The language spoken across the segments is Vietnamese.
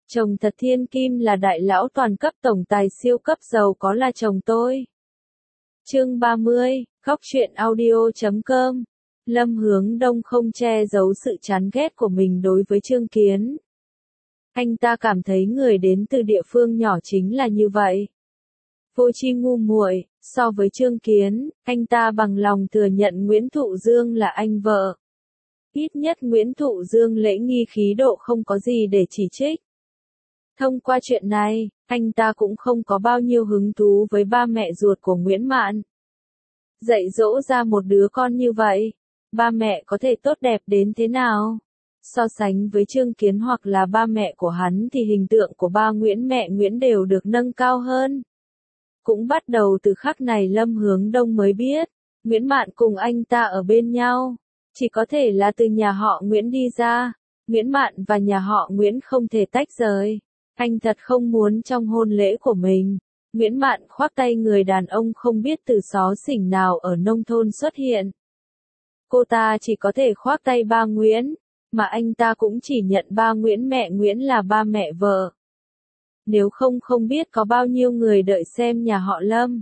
Chồng thật thiên kim là đại lão toàn cấp tổng tài siêu cấp giàu có là chồng tôi. Chương 30, khóc chuyện audio.com. Lâm Hướng Đông không che giấu sự chán ghét của mình đối với Trương Kiến. Anh ta cảm thấy người đến từ địa phương nhỏ chính là như vậy. Vô tri ngu muội, so với Trương Kiến, anh ta bằng lòng thừa nhận Nguyễn Thụ Dương là anh vợ. Ít nhất Nguyễn Thụ Dương lễ nghi khí độ không có gì để chỉ trích. Thông qua chuyện này, anh ta cũng không có bao nhiêu hứng thú với ba mẹ ruột của Nguyễn Mạn. Dạy dỗ ra một đứa con như vậy, ba mẹ có thể tốt đẹp đến thế nào? So sánh với Trương Kiến hoặc là ba mẹ của hắn thì hình tượng của ba Nguyễn mẹ Nguyễn đều được nâng cao hơn. Cũng bắt đầu từ khắc này Lâm Hướng Đông mới biết, Nguyễn Mạn cùng anh ta ở bên nhau, chỉ có thể là từ nhà họ Nguyễn đi ra, Nguyễn Mạn và nhà họ Nguyễn không thể tách rời. Anh thật không muốn trong hôn lễ của mình, Nguyễn Mạn khoác tay người đàn ông không biết từ xó xỉnh nào ở nông thôn xuất hiện. Cô ta chỉ có thể khoác tay ba Nguyễn, mà anh ta cũng chỉ nhận ba Nguyễn mẹ Nguyễn là ba mẹ vợ. Nếu không biết có bao nhiêu người đợi xem nhà họ Lâm.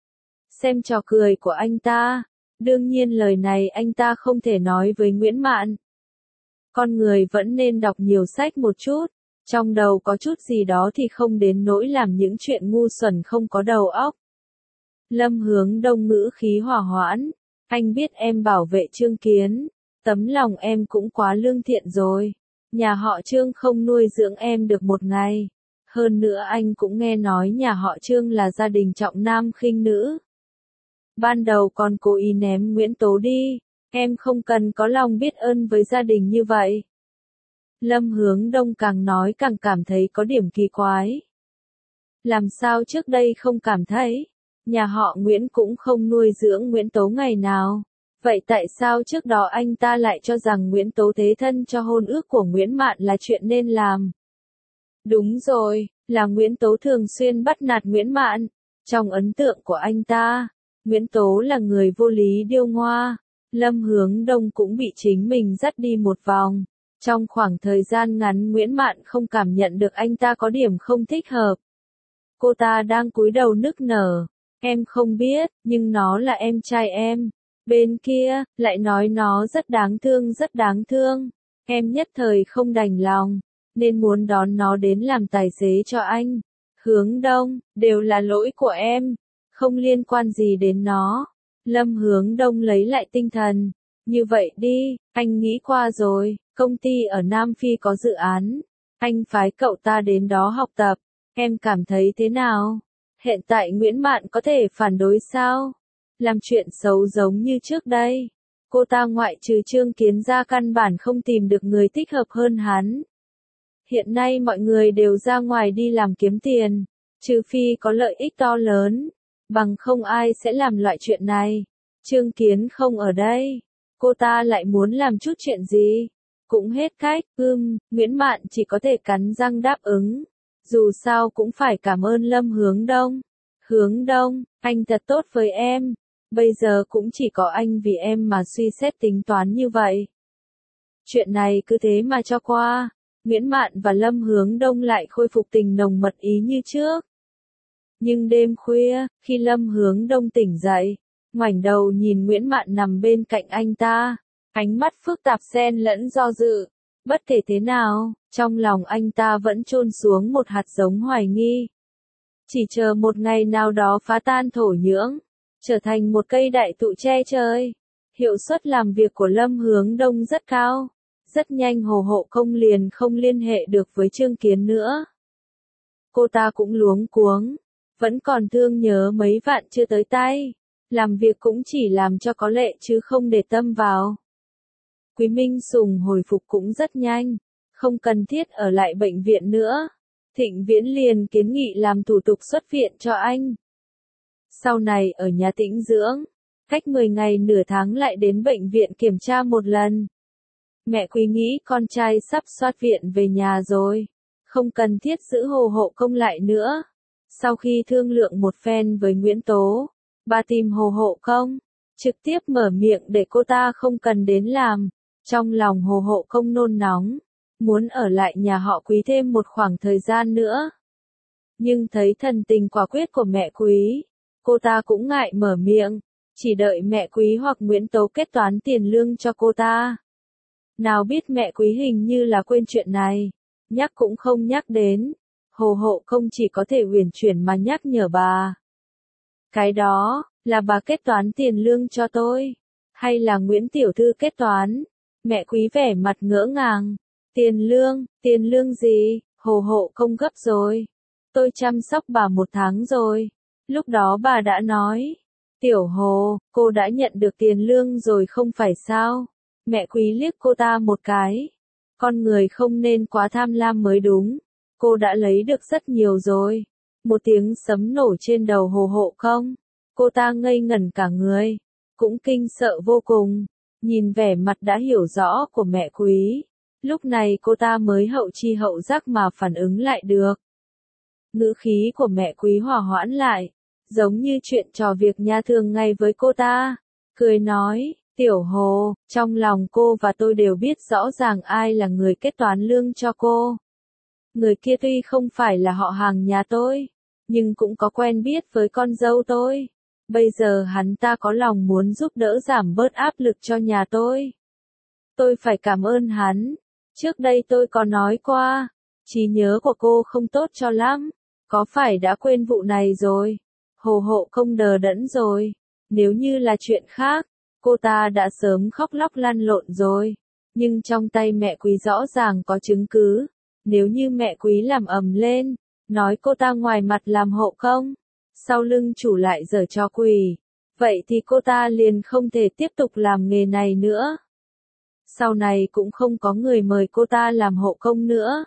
Xem trò cười của anh ta, đương nhiên lời này anh ta không thể nói với Nguyễn Mạn. Con người vẫn nên đọc nhiều sách một chút. Trong đầu có chút gì đó thì không đến nỗi làm những chuyện ngu xuẩn không có đầu óc. Lâm Hướng Đông ngữ khí hòa hoãn. Anh biết em bảo vệ Trương Kiến. Tấm lòng em cũng quá lương thiện rồi. Nhà họ Trương không nuôi dưỡng em được một ngày. Hơn nữa anh cũng nghe nói nhà họ Trương là gia đình trọng nam khinh nữ. Ban đầu còn cố ý ném Nguyễn Tố đi. Em không cần có lòng biết ơn với gia đình như vậy. Lâm Hướng Đông càng nói càng cảm thấy có điểm kỳ quái. Làm sao trước đây không cảm thấy? Nhà họ Nguyễn cũng không nuôi dưỡng Nguyễn Tố ngày nào. Vậy tại sao trước đó anh ta lại cho rằng Nguyễn Tố thế thân cho hôn ước của Nguyễn Mạn là chuyện nên làm? Đúng rồi, là Nguyễn Tố thường xuyên bắt nạt Nguyễn Mạn. Trong ấn tượng của anh ta, Nguyễn Tố là người vô lý điêu ngoa. Lâm Hướng Đông cũng bị chính mình dắt đi một vòng. Trong khoảng thời gian ngắn Nguyễn Mạn không cảm nhận được anh ta có điểm không thích hợp. Cô ta đang cúi đầu nức nở. Em không biết, nhưng nó là em trai em. Bên kia, lại nói nó rất đáng thương rất đáng thương. Em nhất thời không đành lòng, nên muốn đón nó đến làm tài xế cho anh. Hướng Đông, đều là lỗi của em, không liên quan gì đến nó. Lâm Hướng Đông lấy lại tinh thần. Như vậy đi, anh nghĩ qua rồi. Công ty ở Nam Phi có dự án, anh phái cậu ta đến đó học tập, em cảm thấy thế nào? Hiện tại Nguyễn Mạn có thể phản đối sao? Làm chuyện xấu giống như trước đây. Cô ta ngoại trừ Trương Kiến ra căn bản không tìm được người thích hợp hơn hắn. Hiện nay mọi người đều ra ngoài đi làm kiếm tiền, trừ phi có lợi ích to lớn, bằng không ai sẽ làm loại chuyện này. Trương Kiến không ở đây, cô ta lại muốn làm chút chuyện gì? Cũng hết cách, Nguyễn Mạn chỉ có thể cắn răng đáp ứng. Dù sao cũng phải cảm ơn Lâm Hướng Đông. Hướng Đông, anh thật tốt với em. Bây giờ cũng chỉ có anh vì em mà suy xét tính toán như vậy. Chuyện này cứ thế mà cho qua. Nguyễn Mạn và Lâm Hướng Đông lại khôi phục tình nồng mật ý như trước. Nhưng đêm khuya, khi Lâm Hướng Đông tỉnh dậy, ngoảnh đầu nhìn Nguyễn Mạn nằm bên cạnh anh ta. Ánh mắt phức tạp xen lẫn do dự. Bất kể thế nào, trong lòng anh ta vẫn chôn xuống một hạt giống hoài nghi. Chỉ chờ một ngày nào đó phá tan thổ nhưỡng, trở thành một cây đại thụ che trời. Hiệu suất làm việc của Lâm Hướng Đông rất cao. Rất nhanh Hồ Hộ Công liền không liên hệ được với Trương Kiến nữa. Cô ta cũng luống cuống, vẫn còn thương nhớ mấy vạn chưa tới tay. Làm việc cũng chỉ làm cho có lệ chứ không để tâm vào. Quý Minh Sùng hồi phục cũng rất nhanh, không cần thiết ở lại bệnh viện nữa. Thịnh Viễn liền kiến nghị làm thủ tục xuất viện cho anh. Sau này ở nhà tĩnh dưỡng, cách 10 ngày nửa tháng lại đến bệnh viện kiểm tra một lần. Mẹ Quý nghĩ con trai sắp xuất viện về nhà rồi, không cần thiết giữ Hồ Hộ Công lại nữa. Sau khi thương lượng một phen với Nguyễn Tố, bà tìm Hồ Hộ Công, trực tiếp mở miệng để cô ta không cần đến làm. Trong lòng Hồ Hộ Công nôn nóng, muốn ở lại nhà họ Quý thêm một khoảng thời gian nữa. Nhưng thấy thần tình quả quyết của mẹ Quý, cô ta cũng ngại mở miệng, chỉ đợi mẹ Quý hoặc Nguyễn Tố kết toán tiền lương cho cô ta. Nào biết mẹ Quý hình như là quên chuyện này, nhắc cũng không nhắc đến. Hồ Hộ Công chỉ có thể uyển chuyển mà nhắc nhở bà. Cái đó, là bà kết toán tiền lương cho tôi, hay là Nguyễn Tiểu Thư kết toán? Mẹ Quý vẻ mặt ngỡ ngàng. Tiền lương gì? Hồ Hộ Công gấp rồi. Tôi chăm sóc bà 1 tháng rồi. Lúc đó bà đã nói, Tiểu Hồ, cô đã nhận được tiền lương rồi không phải sao? Mẹ Quý liếc cô ta một cái. Con người không nên quá tham lam mới đúng. Cô đã lấy được rất nhiều rồi. Một tiếng sấm nổ trên đầu Hồ Hộ Công. Cô ta ngây ngẩn cả người. Cũng kinh sợ vô cùng. Nhìn vẻ mặt đã hiểu rõ của mẹ Quý. Lúc này cô ta mới hậu chi hậu giác mà phản ứng lại được. Ngữ khí của mẹ Quý hòa hoãn lại. Giống như chuyện trò việc nhà thường ngày với cô ta. Cười nói, Tiểu Hồ, trong lòng cô và tôi đều biết rõ ràng ai là người kết toán lương cho cô. Người kia tuy không phải là họ hàng nhà tôi, nhưng cũng có quen biết với con dâu tôi. Bây giờ hắn ta có lòng muốn giúp đỡ giảm bớt áp lực cho nhà tôi. Tôi phải cảm ơn hắn. Trước đây tôi có nói qua, trí nhớ của cô không tốt cho lắm. Có phải đã quên vụ này rồi? Hồ Hộ Công đờ đẫn rồi. Nếu như là chuyện khác, cô ta đã sớm khóc lóc lăn lộn rồi. Nhưng trong tay mẹ Quý rõ ràng có chứng cứ. Nếu như mẹ Quý làm ầm lên, nói cô ta ngoài mặt làm hộ công, sau lưng chủ lại giở trò quỷ, vậy thì cô ta liền không thể tiếp tục làm nghề này nữa. Sau này cũng không có người mời cô ta làm hộ công nữa.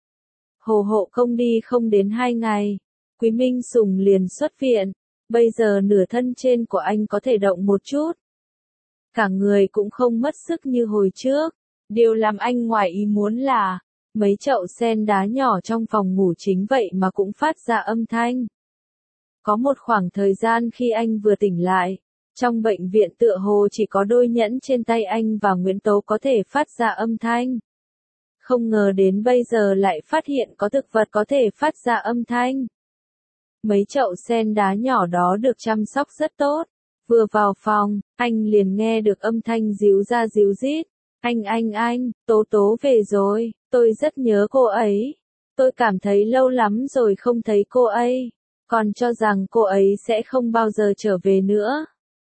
Hồ Hộ Công đi không đến 2 ngày, Quý Minh Sùng liền xuất viện, bây giờ nửa thân trên của anh có thể động một chút. Cả người cũng không mất sức như hồi trước, điều làm anh ngoài ý muốn là, mấy chậu sen đá nhỏ trong phòng ngủ chính vậy mà cũng phát ra âm thanh. Có một khoảng thời gian khi anh vừa tỉnh lại, trong bệnh viện tựa hồ chỉ có đôi nhẫn trên tay anh và Nguyễn Tố có thể phát ra âm thanh. Không ngờ đến bây giờ lại phát hiện có thực vật có thể phát ra âm thanh. Mấy chậu sen đá nhỏ đó được chăm sóc rất tốt. Vừa vào phòng, anh liền nghe được âm thanh ríu ra ríu rít. Anh, Tố Tố về rồi, tôi rất nhớ cô ấy. Tôi cảm thấy lâu lắm rồi không thấy cô ấy. Còn cho rằng cô ấy sẽ không bao giờ trở về nữa.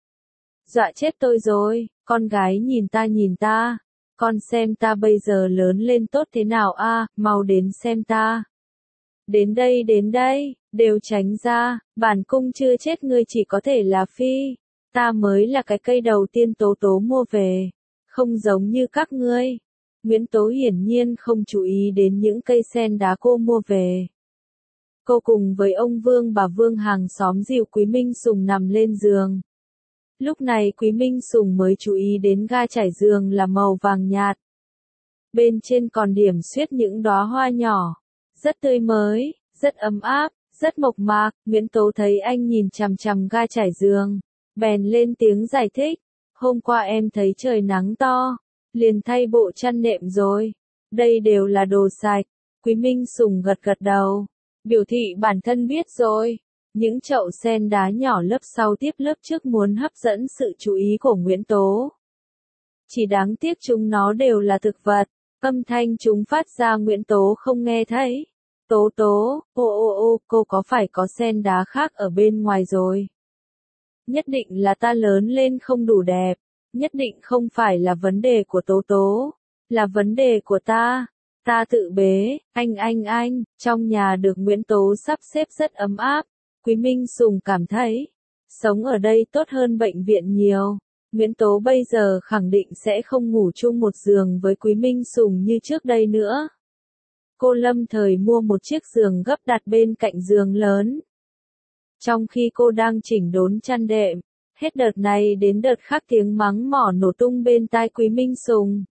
Dọa chết tôi rồi, con gái nhìn ta. Con xem ta bây giờ lớn lên tốt thế nào a, mau đến xem ta. Đến đây, đều tránh ra, bản cung chưa chết ngươi chỉ có thể là phi. Ta mới là cái cây đầu tiên Tố Tố mua về. Không giống như các ngươi. Nguyễn Tố hiển nhiên không chú ý đến những cây sen đá cô mua về. Cô cùng với ông Vương bà Vương hàng xóm dìu Quý Minh Sùng nằm lên giường. Lúc này Quý Minh Sùng mới chú ý đến ga trải giường là màu vàng nhạt. Bên trên còn điểm xuyết những đóa hoa nhỏ. Rất tươi mới, rất ấm áp, rất mộc mạc. Nguyễn Tố thấy anh nhìn chằm chằm ga trải giường, bèn lên tiếng giải thích. Hôm qua em thấy trời nắng to, liền thay bộ chăn nệm rồi. Đây đều là đồ sạch. Quý Minh Sùng gật gật đầu, biểu thị bản thân biết rồi. Những chậu sen đá nhỏ lớp sau tiếp lớp trước muốn hấp dẫn sự chú ý của Nguyễn Tố. Chỉ đáng tiếc chúng nó đều là thực vật, âm thanh chúng phát ra Nguyễn Tố không nghe thấy. Tố Tố, cô có phải có sen đá khác ở bên ngoài rồi? Nhất định là ta lớn lên không đủ đẹp, nhất định không phải là vấn đề của Tố Tố, là vấn đề của ta. Ta tự bế, anh, trong nhà được Nguyễn Tố sắp xếp rất ấm áp. Quý Minh Sùng cảm thấy, sống ở đây tốt hơn bệnh viện nhiều. Nguyễn Tố bây giờ khẳng định sẽ không ngủ chung một giường với Quý Minh Sùng như trước đây nữa. Cô lâm thời mua một chiếc giường gấp đặt bên cạnh giường lớn. Trong khi cô đang chỉnh đốn chăn đệm, hết đợt này đến đợt khác tiếng mắng mỏ nổ tung bên tai Quý Minh Sùng.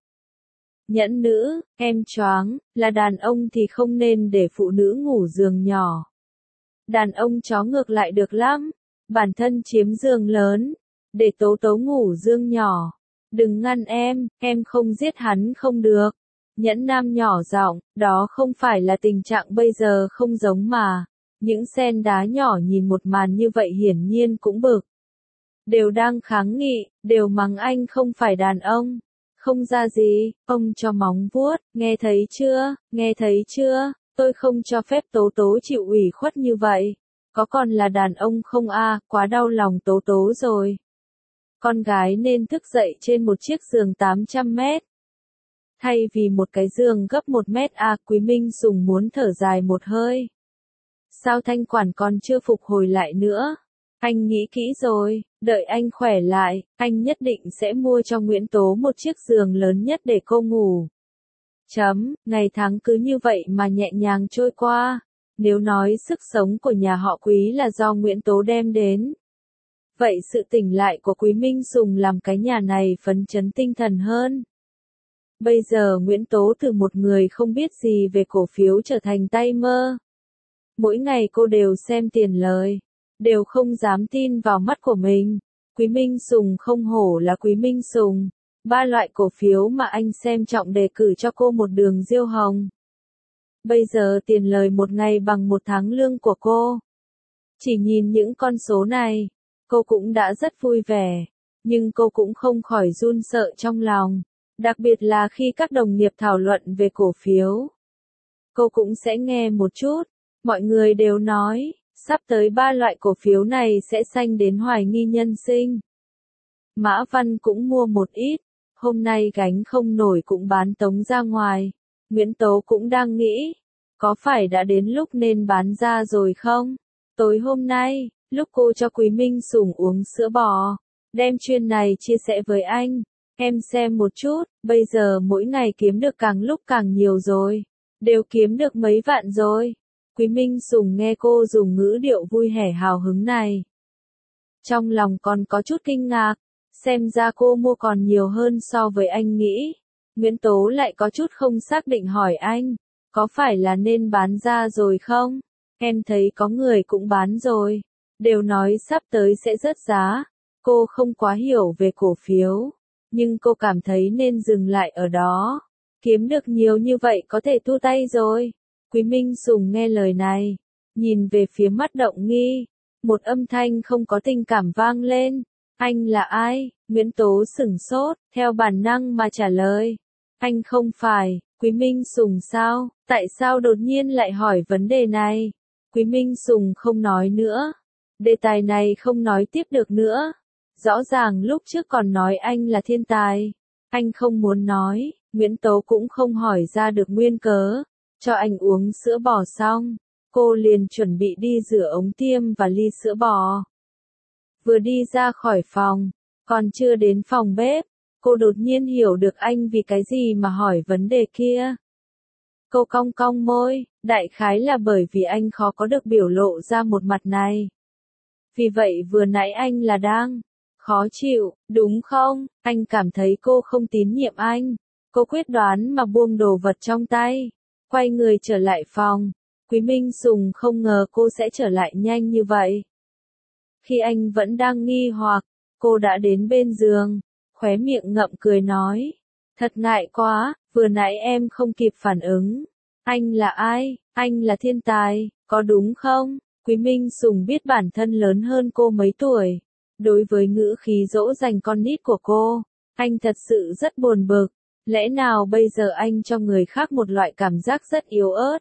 Nhẫn nữ, em choáng, là đàn ông thì không nên để phụ nữ ngủ giường nhỏ. Đàn ông chó ngược lại được lắm, bản thân chiếm giường lớn, để Tố Tố ngủ giường nhỏ. Đừng ngăn em không giết hắn không được. Nhẫn Nam nhỏ giọng, đó không phải là tình trạng bây giờ không giống mà. Những sen đá nhỏ nhìn một màn như vậy hiển nhiên cũng bực. Đều đang kháng nghị, đều mắng anh không phải đàn ông. Không ra gì, ông cho móng vuốt, nghe thấy chưa, tôi không cho phép Tố Tố chịu ủy khuất như vậy. Có còn là đàn ông không a, quá đau lòng Tố Tố rồi. Con gái nên thức dậy trên một chiếc giường 800 mét. Thay vì một cái giường gấp 1 mét a, Quý Minh Sùng muốn thở dài một hơi. Sao thanh quản còn chưa phục hồi lại nữa? Anh nghĩ kỹ rồi, đợi anh khỏe lại, anh nhất định sẽ mua cho Nguyễn Tố một chiếc giường lớn nhất để cô ngủ. Ngày tháng cứ như vậy mà nhẹ nhàng trôi qua. Nếu nói sức sống của nhà họ Quý là do Nguyễn Tố đem đến. Vậy sự tỉnh lại của Quý Minh Sùng làm cái nhà này phấn chấn tinh thần hơn. Bây giờ Nguyễn Tố từ một người không biết gì về cổ phiếu trở thành tay mơ. Mỗi ngày cô đều xem tiền lời, đều không dám tin vào mắt của mình. Quý Minh Sùng không hổ là Quý Minh Sùng. 3 loại cổ phiếu mà anh xem trọng đề cử cho cô một đường diêu hồng. Bây giờ tiền lời một ngày bằng 1 tháng lương của cô. Chỉ nhìn những con số này, cô cũng đã rất vui vẻ, nhưng cô cũng không khỏi run sợ trong lòng, đặc biệt là khi các đồng nghiệp thảo luận về cổ phiếu. Cô cũng sẽ nghe một chút, mọi người đều nói, sắp tới 3 loại cổ phiếu này sẽ sanh đến hoài nghi nhân sinh. Mã Văn cũng mua một ít, hôm nay gánh không nổi cũng bán tống ra ngoài. Nguyễn Tố cũng đang nghĩ, có phải đã đến lúc nên bán ra rồi không? Tối hôm nay, lúc cô cho Quý Minh Sùng uống sữa bò, đem chuyên này chia sẻ với anh. Em xem một chút, bây giờ mỗi ngày kiếm được càng lúc càng nhiều rồi. Đều kiếm được mấy vạn rồi. Quý Minh Sùng nghe cô dùng ngữ điệu vui vẻ hào hứng này. Trong lòng còn có chút kinh ngạc, xem ra cô mua còn nhiều hơn so với anh nghĩ. Nguyễn Tố lại có chút không xác định hỏi anh, có phải là nên bán ra rồi không? Em thấy có người cũng bán rồi, đều nói sắp tới sẽ rớt giá. Cô không quá hiểu về cổ phiếu, nhưng cô cảm thấy nên dừng lại ở đó. Kiếm được nhiều như vậy có thể thu tay rồi. Quý Minh Sùng nghe lời này, nhìn về phía mắt Động Nghi, một âm thanh không có tình cảm vang lên. Anh là ai? Nguyễn Tố sửng sốt, theo bản năng mà trả lời. Anh không phải, Quý Minh Sùng sao? Tại sao đột nhiên lại hỏi vấn đề này? Quý Minh Sùng không nói nữa. Đề tài này không nói tiếp được nữa. Rõ ràng lúc trước còn nói anh là thiên tài. Anh không muốn nói, Nguyễn Tố cũng không hỏi ra được nguyên cớ. Cho anh uống sữa bò xong, cô liền chuẩn bị đi rửa ống tiêm và ly sữa bò. Vừa đi ra khỏi phòng, còn chưa đến phòng bếp, cô đột nhiên hiểu được anh vì cái gì mà hỏi vấn đề kia. Cô cong cong môi, đại khái là bởi vì anh khó có được biểu lộ ra một mặt này. Vì vậy vừa nãy anh là đang khó chịu, đúng không? Anh cảm thấy cô không tín nhiệm anh. Cô quyết đoán mà buông đồ vật trong tay, quay người trở lại phòng. Quý Minh Sùng không ngờ cô sẽ trở lại nhanh như vậy. Khi anh vẫn đang nghi hoặc, cô đã đến bên giường, khóe miệng ngậm cười nói. Thật ngại quá, vừa nãy em không kịp phản ứng. Anh là ai? Anh là thiên tài, có đúng không? Quý Minh Sùng biết bản thân lớn hơn cô mấy tuổi. Đối với ngữ khí dỗ dành con nít của cô, anh thật sự rất buồn bực. Lẽ nào bây giờ anh cho người khác một loại cảm giác rất yếu ớt?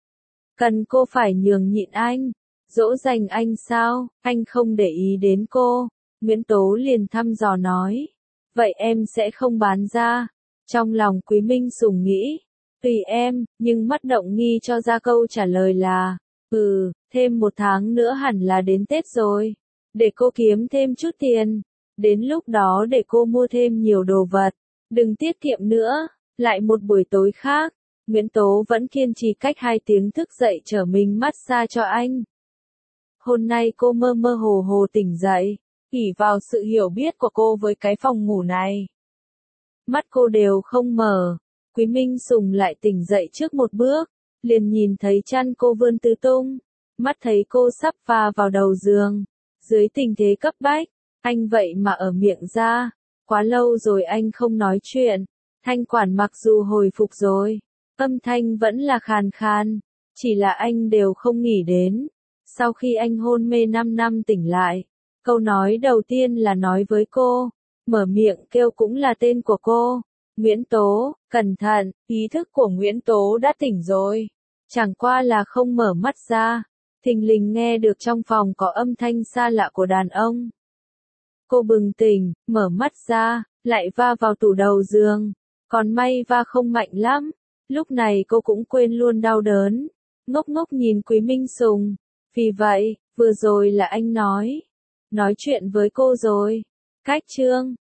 Cần cô phải nhường nhịn anh, dỗ dành anh sao? Anh không để ý đến cô. Nguyễn Tố liền thăm dò nói. Vậy em sẽ không bán ra. Trong lòng Quý Minh Sùng nghĩ. Tùy em, nhưng mắt Động Nghi cho ra câu trả lời là. Thêm 1 tháng nữa hẳn là đến Tết rồi. Để cô kiếm thêm chút tiền. Đến lúc đó để cô mua thêm nhiều đồ vật. Đừng tiết kiệm nữa. Lại một buổi tối khác, Nguyễn Tố vẫn kiên trì cách 2 tiếng thức dậy chở mình massage cho anh. Hôm nay cô mơ mơ hồ hồ tỉnh dậy, ỷ vào sự hiểu biết của cô với cái phòng ngủ này. Mắt cô đều không mở, Quý Minh Sùng lại tỉnh dậy trước một bước, liền nhìn thấy chăn cô vươn tứ tung, mắt thấy cô sắp phà vào đầu giường. Dưới tình thế cấp bách, anh vậy mà ở miệng ra, quá lâu rồi anh không nói chuyện. Thanh quản mặc dù hồi phục rồi, âm thanh vẫn là khàn khàn, chỉ là anh đều không nghĩ đến. Sau khi anh hôn mê 5 năm tỉnh lại, câu nói đầu tiên là nói với cô, mở miệng kêu cũng là tên của cô. Nguyễn Tố, cẩn thận, ý thức của Nguyễn Tố đã tỉnh rồi. Chẳng qua là không mở mắt ra, thình lình nghe được trong phòng có âm thanh xa lạ của đàn ông. Cô bừng tỉnh, mở mắt ra, lại va vào tủ đầu giường. Còn may va không mạnh lắm. Lúc này cô cũng quên luôn đau đớn. Ngốc ngốc nhìn Quý Minh Sùng. Vì vậy, vừa rồi là anh nói chuyện với cô rồi. Cách chương